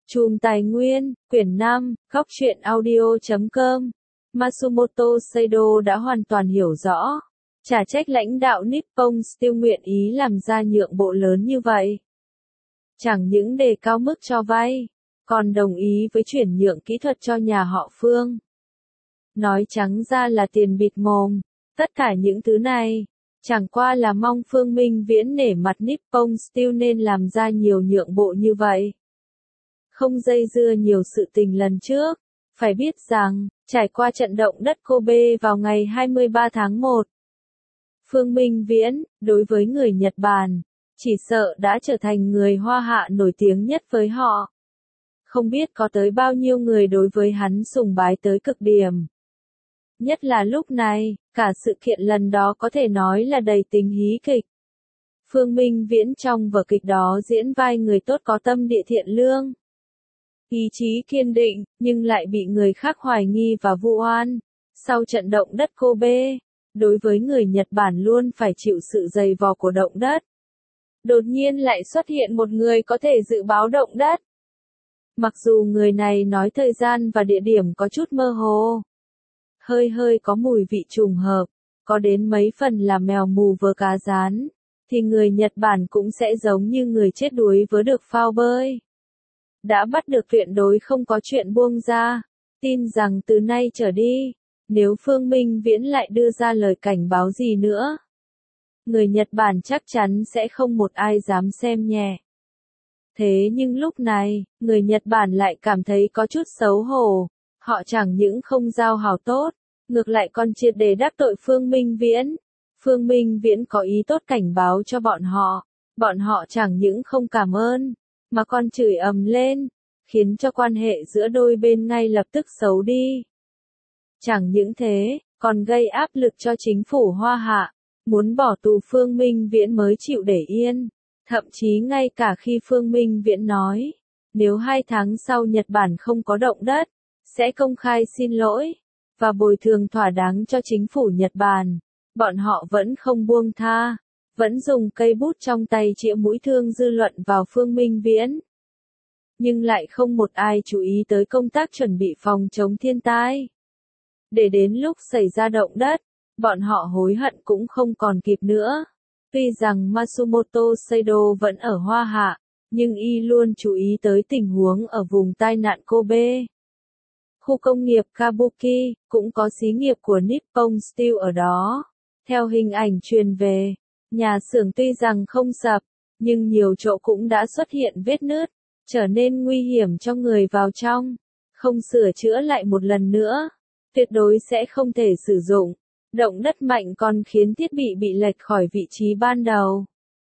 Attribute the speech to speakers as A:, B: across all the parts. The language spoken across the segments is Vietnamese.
A: Chùm tài nguyên, quyển 5, góc truyện audio.com. Matsumoto Seido đã hoàn toàn hiểu rõ. Chả trách lãnh đạo Nippon Steel nguyện ý làm ra nhượng bộ lớn như vậy. Chẳng những đề cao mức cho vay, còn đồng ý với chuyển nhượng kỹ thuật cho nhà họ Phương. Nói trắng ra là tiền bịt mồm. Tất cả những thứ này, chẳng qua là mong Phương Minh Viễn nể mặt Nippon Steel nên làm ra nhiều nhượng bộ như vậy. Không dây dưa nhiều sự tình lần trước. Phải biết rằng, trải qua trận động đất Kobe vào ngày 23 tháng 1, Phương Minh Viễn, đối với người Nhật Bản, chỉ sợ đã trở thành người Hoa Hạ nổi tiếng nhất với họ. Không biết có tới bao nhiêu người đối với hắn sùng bái tới cực điểm. Nhất là lúc này, cả sự kiện lần đó có thể nói là đầy tính hí kịch. Phương Minh Viễn trong vở kịch đó diễn vai người tốt có tâm địa thiện lương, ý chí kiên định, nhưng lại bị người khác hoài nghi và vu oan. Sau trận động đất Kobe, đối với người Nhật Bản luôn phải chịu sự dày vò của động đất. Đột nhiên lại xuất hiện một người có thể dự báo động đất. Mặc dù người này nói thời gian và địa điểm có chút mơ hồ, hơi có mùi vị trùng hợp, có đến mấy phần là mèo mù vớ cá rán, thì người Nhật Bản cũng sẽ giống như người chết đuối vớ được phao bơi. Đã bắt được tuyệt đối không có chuyện buông ra, tin rằng từ nay trở đi, nếu Phương Minh Viễn lại đưa ra lời cảnh báo gì nữa, người Nhật Bản chắc chắn sẽ không một ai dám xem nhẹ. Thế nhưng lúc này, người Nhật Bản lại cảm thấy có chút xấu hổ, họ chẳng những không giao hảo tốt, ngược lại còn triệt để đắc tội Phương Minh Viễn. Phương Minh Viễn có ý tốt cảnh báo cho bọn họ chẳng những không cảm ơn, mà còn chửi ầm lên, khiến cho quan hệ giữa đôi bên ngay lập tức xấu đi. Chẳng những thế, còn gây áp lực cho chính phủ Hoa Hạ, muốn bỏ tù Phương Minh Viễn mới chịu để yên. Thậm chí ngay cả khi Phương Minh Viễn nói, nếu 2 tháng sau Nhật Bản không có động đất, sẽ công khai xin lỗi, và bồi thường thỏa đáng cho chính phủ Nhật Bản, bọn họ vẫn không buông tha, vẫn dùng cây bút trong tay chĩa mũi thương dư luận vào Phương Minh Viễn. Nhưng lại không một ai chú ý tới công tác chuẩn bị phòng chống thiên tai. Để đến lúc xảy ra động đất, bọn họ hối hận cũng không còn kịp nữa. Tuy rằng Matsumoto Seido vẫn ở Hoa Hạ, nhưng y luôn chú ý tới tình huống ở vùng tai nạn Kobe. Khu công nghiệp Kabuki, cũng có xí nghiệp của Nippon Steel ở đó. Theo hình ảnh truyền về, nhà xưởng tuy rằng không sập, nhưng nhiều chỗ cũng đã xuất hiện vết nứt, trở nên nguy hiểm cho người vào trong. Không sửa chữa lại một lần nữa, tuyệt đối sẽ không thể sử dụng. Động đất mạnh còn khiến thiết bị lệch khỏi vị trí ban đầu.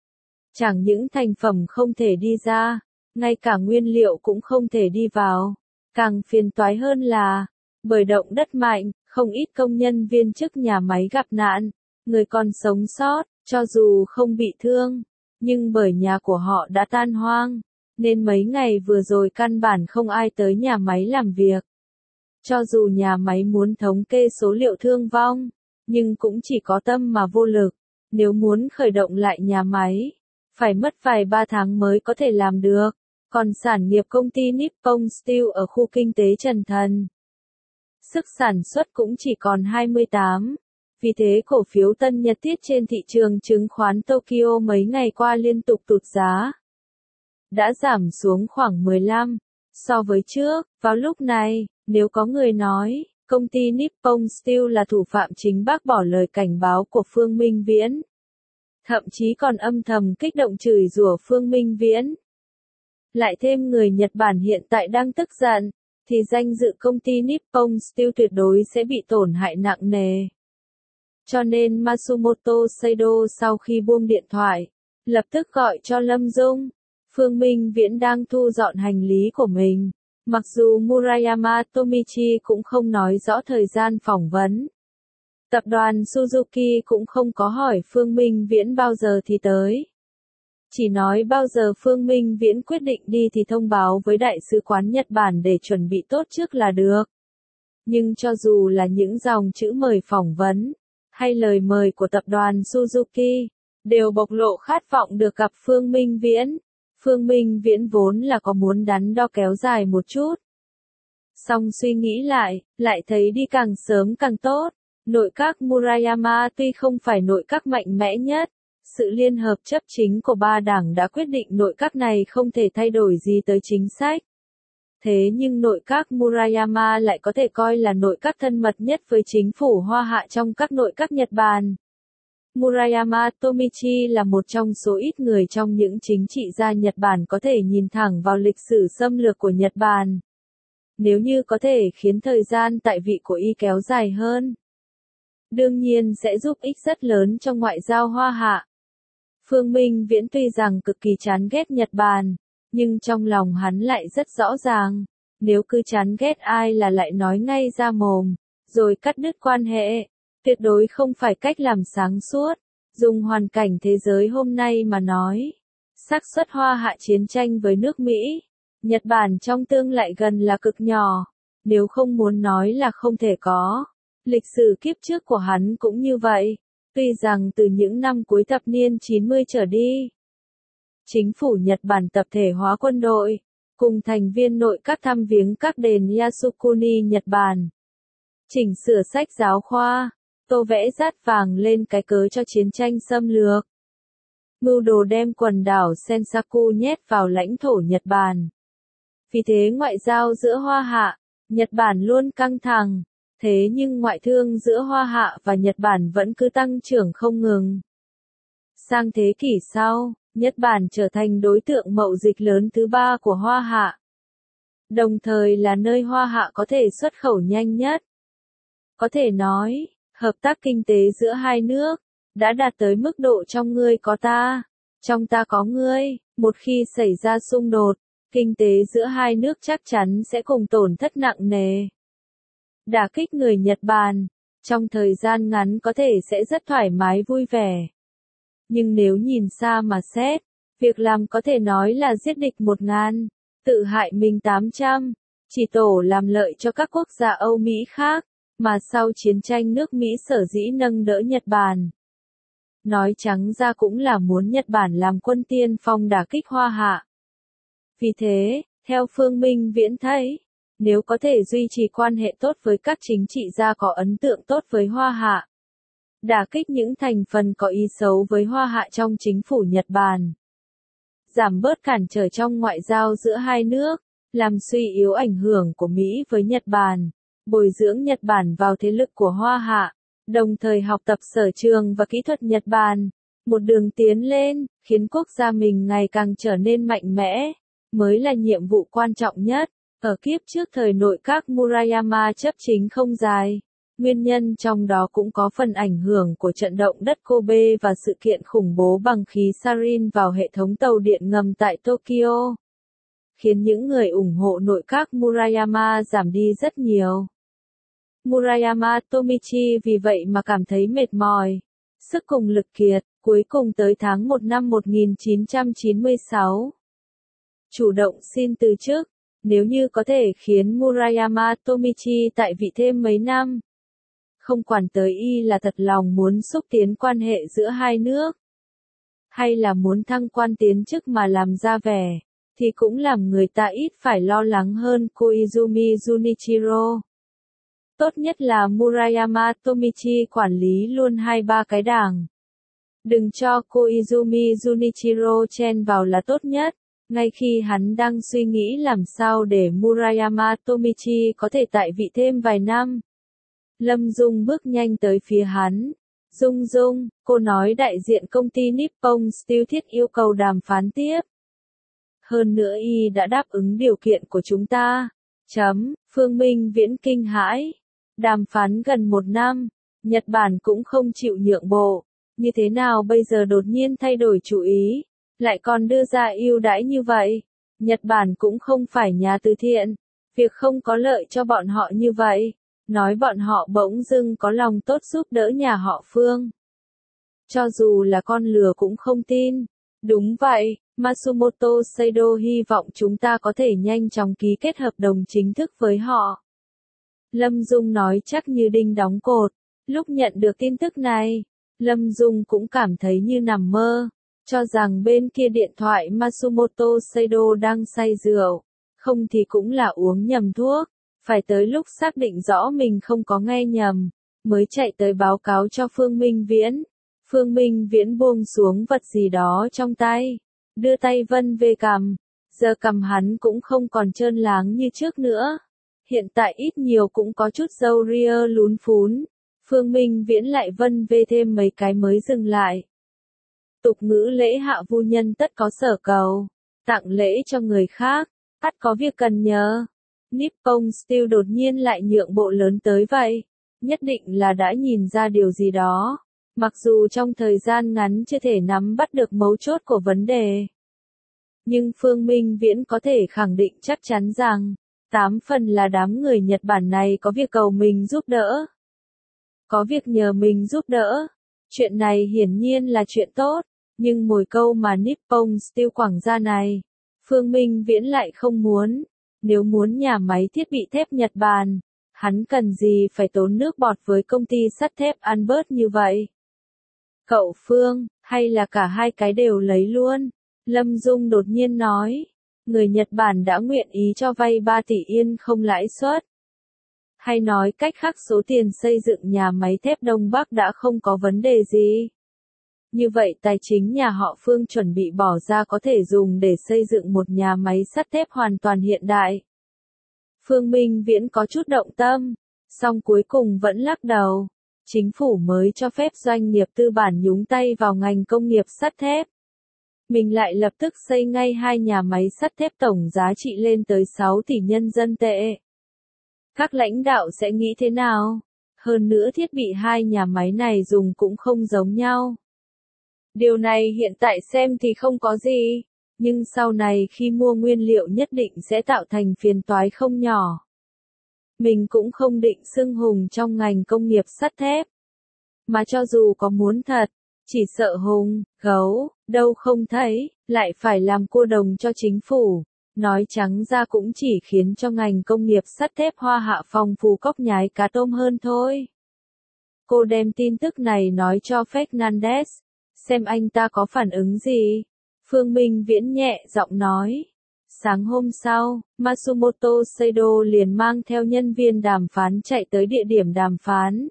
A: Chẳng những thành phẩm không thể đi ra, ngay cả nguyên liệu cũng không thể đi vào. Càng phiền toái hơn là, bởi động đất mạnh, không ít công nhân viên chức nhà máy gặp nạn, người còn sống sót, cho dù không bị thương, nhưng bởi nhà của họ đã tan hoang, nên mấy ngày vừa rồi căn bản không ai tới nhà máy làm việc. Cho dù nhà máy muốn thống kê số liệu thương vong, nhưng cũng chỉ có tâm mà vô lực. Nếu muốn khởi động lại nhà máy, phải mất vài 3 tháng mới có thể làm được. Còn sản nghiệp công ty Nippon Steel ở khu kinh tế Trần Thần, sức sản xuất cũng chỉ còn 28. Vì thế cổ phiếu Tân Nhật Thiết trên thị trường chứng khoán Tokyo mấy ngày qua liên tục tụt giá, đã giảm xuống khoảng 15 so với trước. Vào lúc này, nếu có người nói công ty Nippon Steel là thủ phạm chính bác bỏ lời cảnh báo của Phương Minh Viễn, thậm chí còn âm thầm kích động chửi rủa Phương Minh Viễn. Lại thêm người Nhật Bản hiện tại đang tức giận, thì danh dự công ty Nippon Steel tuyệt đối sẽ bị tổn hại nặng nề. Cho nên Matsumoto Seido sau khi buông điện thoại, lập tức gọi cho Lâm Dung. Phương Minh Viễn đang thu dọn hành lý của mình. Mặc dù Murayama Tomichi cũng không nói rõ thời gian phỏng vấn. Tập đoàn Suzuki cũng không có hỏi Phương Minh Viễn bao giờ thì tới. Chỉ nói bao giờ Phương Minh Viễn quyết định đi thì thông báo với Đại sứ quán Nhật Bản để chuẩn bị tốt trước là được. Nhưng cho dù là những dòng chữ mời phỏng vấn, hay lời mời của tập đoàn Suzuki, đều bộc lộ khát vọng được gặp Phương Minh Viễn. Phương Minh Viễn vốn là có muốn đắn đo kéo dài một chút. Song suy nghĩ lại thấy đi càng sớm càng tốt. Nội các Murayama tuy không phải nội các mạnh mẽ nhất, sự liên hợp chấp chính của ba đảng đã quyết định nội các này không thể thay đổi gì tới chính sách. Thế nhưng nội các Murayama lại có thể coi là nội các thân mật nhất với chính phủ Hoa Hạ trong các nội các Nhật Bản. Murayama Tomichi là một trong số ít người trong những chính trị gia Nhật Bản có thể nhìn thẳng vào lịch sử xâm lược của Nhật Bản. Nếu như có thể khiến thời gian tại vị của y kéo dài hơn, đương nhiên sẽ giúp ích rất lớn trong ngoại giao Hoa Hạ. Phương Minh Viễn tuy rằng cực kỳ chán ghét Nhật Bản, nhưng trong lòng hắn lại rất rõ ràng, nếu cứ chán ghét ai là lại nói ngay ra mồm, rồi cắt đứt quan hệ, tuyệt đối không phải cách làm sáng suốt. Dùng hoàn cảnh thế giới hôm nay mà nói, xác suất Hoa Hạ chiến tranh với nước Mỹ, Nhật Bản trong tương lai gần là cực nhỏ, nếu không muốn nói là không thể có. Lịch sử kiếp trước của hắn cũng như vậy, tuy rằng từ những năm cuối thập niên 90 trở đi, chính phủ Nhật Bản tập thể hóa quân đội, cùng thành viên nội các thăm viếng các đền Yasukuni Nhật Bản, chỉnh sửa sách giáo khoa, tô vẽ dát vàng lên cái cớ cho chiến tranh xâm lược. Mưu đồ đem quần đảo Senkaku nhét vào lãnh thổ Nhật Bản. Vì thế ngoại giao giữa Hoa Hạ, Nhật Bản luôn căng thẳng, thế nhưng ngoại thương giữa Hoa Hạ và Nhật Bản vẫn cứ tăng trưởng không ngừng. Sang thế kỷ sau, Nhật Bản trở thành đối tượng mậu dịch lớn thứ ba của Hoa Hạ, đồng thời là nơi Hoa Hạ có thể xuất khẩu nhanh nhất. Có thể nói, hợp tác kinh tế giữa hai nước đã đạt tới mức độ trong ngươi có ta, trong ta có ngươi. Một khi xảy ra xung đột, kinh tế giữa hai nước chắc chắn sẽ cùng tổn thất nặng nề. Đả kích người Nhật Bản, trong thời gian ngắn có thể sẽ rất thoải mái vui vẻ. Nhưng nếu nhìn xa mà xét, việc làm có thể nói là giết địch 1000, tự hại mình 800, chỉ tổ làm lợi cho các quốc gia Âu Mỹ khác, mà sau chiến tranh nước Mỹ sở dĩ nâng đỡ Nhật Bản. Nói trắng ra cũng là muốn Nhật Bản làm quân tiên phong đả kích Hoa Hạ. Vì thế, theo Phương Minh Viễn thấy, nếu có thể duy trì quan hệ tốt với các chính trị gia có ấn tượng tốt với Hoa Hạ, đả kích những thành phần có ý xấu với Hoa Hạ trong chính phủ Nhật Bản, giảm bớt cản trở trong ngoại giao giữa hai nước, làm suy yếu ảnh hưởng của Mỹ với Nhật Bản, bồi dưỡng Nhật Bản vào thế lực của Hoa Hạ, đồng thời học tập sở trường và kỹ thuật Nhật Bản, một đường tiến lên, khiến quốc gia mình ngày càng trở nên mạnh mẽ, mới là nhiệm vụ quan trọng nhất. Ở kiếp trước thời nội các Murayama chấp chính không dài, nguyên nhân trong đó cũng có phần ảnh hưởng của trận động đất Kobe và sự kiện khủng bố bằng khí sarin vào hệ thống tàu điện ngầm tại Tokyo, khiến những người ủng hộ nội các Murayama giảm đi rất nhiều. Murayama Tomichi vì vậy mà cảm thấy mệt mỏi, sức cùng lực kiệt, cuối cùng tới tháng 1 năm 1996. Chủ động xin từ chức, nếu như có thể khiến Murayama Tomichi tại vị thêm mấy năm. Không quản tới y là thật lòng muốn xúc tiến quan hệ giữa hai nước, hay là muốn thăng quan tiến chức mà làm ra vẻ, thì cũng làm người ta ít phải lo lắng hơn Koizumi Junichiro. Tốt nhất là Murayama Tomichi quản lý luôn 2-3 cái đảng. Đừng cho Koizumi Junichiro chen vào là tốt nhất. Ngay khi hắn đang suy nghĩ làm sao để Murayama Tomichi có thể tại vị thêm vài năm, Lâm Dung bước nhanh tới phía hắn. Dung, cô nói đại diện công ty Nippon Steel thiết yêu cầu đàm phán tiếp. Hơn nữa y đã đáp ứng điều kiện của chúng ta. Phương Minh Viễn kinh hãi. Đàm phán gần 1 năm, Nhật Bản cũng không chịu nhượng bộ. Như thế nào bây giờ đột nhiên thay đổi chủ ý, lại còn đưa ra ưu đãi như vậy? Nhật Bản cũng không phải nhà từ thiện, việc không có lợi cho bọn họ như vậy. Nói bọn họ bỗng dưng có lòng tốt giúp đỡ nhà họ Phương. Cho dù là con lừa cũng không tin. Đúng vậy, Matsumoto Seido hy vọng chúng ta có thể nhanh chóng ký kết hợp đồng chính thức với họ. Lâm Dung nói chắc như đinh đóng cột. Lúc nhận được tin tức này, Lâm Dung cũng cảm thấy như nằm mơ. cho rằng bên kia điện thoại Matsumoto Seido đang say rượu, không thì cũng là uống nhầm thuốc, phải tới lúc xác định rõ mình không có nghe nhầm, mới chạy tới báo cáo cho Phương Minh Viễn. Phương Minh Viễn buông xuống vật gì đó trong tay, đưa tay vân về cằm, giờ cằm hắn cũng không còn trơn láng như trước nữa. Hiện tại ít nhiều cũng có chút râu ria lún phún. Phương Minh Viễn lại vân về thêm mấy cái mới dừng lại. Tục ngữ lễ hạ vu nhân tất có sở cầu, tặng lễ cho người khác, ắt có việc cần nhờ. Nippon Steel đột nhiên lại nhượng bộ lớn tới vậy, nhất định là đã nhìn ra điều gì đó, mặc dù trong thời gian ngắn chưa thể nắm bắt được mấu chốt của vấn đề. Nhưng Phương Minh Viễn có thể khẳng định chắc chắn rằng, 8 phần là đám người Nhật Bản này có việc cầu mình giúp đỡ. Có việc nhờ mình giúp đỡ. Chuyện này hiển nhiên là chuyện tốt, nhưng mồi câu mà Nippon Steel quẳng ra này, Phương Minh Viễn lại không muốn. Nếu muốn nhà máy thiết bị thép Nhật Bản, hắn cần gì phải tốn nước bọt với công ty sắt thép Albert như vậy? Cậu Phương, hay là cả hai cái đều lấy luôn? Lâm Dung đột nhiên nói, người Nhật Bản đã nguyện ý cho vay 3 tỷ Yên không lãi suất. Hay nói cách khác số tiền xây dựng nhà máy thép Đông Bắc đã không có vấn đề gì. Như vậy tài chính nhà họ Phương chuẩn bị bỏ ra có thể dùng để xây dựng một nhà máy sắt thép hoàn toàn hiện đại. Phương Minh Viễn có chút động tâm, song cuối cùng vẫn lắc đầu. Chính phủ mới cho phép doanh nghiệp tư bản nhúng tay vào ngành công nghiệp sắt thép. Mình lại lập tức xây ngay 2 nhà máy sắt thép tổng giá trị lên tới 6 tỷ nhân dân tệ. Các lãnh đạo sẽ nghĩ thế nào? Hơn nữa thiết bị 2 nhà máy này dùng cũng không giống nhau. Điều này hiện tại xem thì không có gì, nhưng sau này khi mua nguyên liệu nhất định sẽ tạo thành phiền toái không nhỏ. Mình cũng không định xưng hùng trong ngành công nghiệp sắt thép. Mà cho dù có muốn thật, chỉ sợ hùng, gấu, đâu không thấy, lại phải làm cua đồng cho chính phủ. Nói trắng ra cũng chỉ khiến cho ngành công nghiệp sắt thép Hoa Hạ Phong phú cóc nhái cá tôm hơn thôi. Cô đem tin tức này nói cho Fernandez, xem anh ta có phản ứng gì. Phương Minh Viễn nhẹ giọng nói. Sáng hôm sau, Matsumoto Seido liền mang theo nhân viên đàm phán chạy tới địa điểm đàm phán.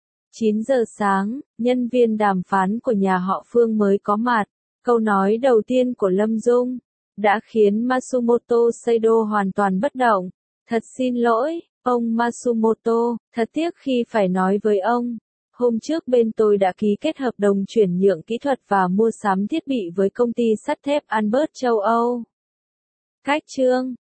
A: 9 giờ sáng, nhân viên đàm phán của nhà họ Phương mới có mặt. Câu nói đầu tiên của Lâm Dung đã khiến Matsumoto Seido hoàn toàn bất động. Thật xin lỗi, ông Matsumoto, thật tiếc khi phải nói với ông. Hôm trước bên tôi đã ký kết hợp đồng chuyển nhượng kỹ thuật và mua sắm thiết bị với công ty sắt thép Albert châu Âu. Cách chương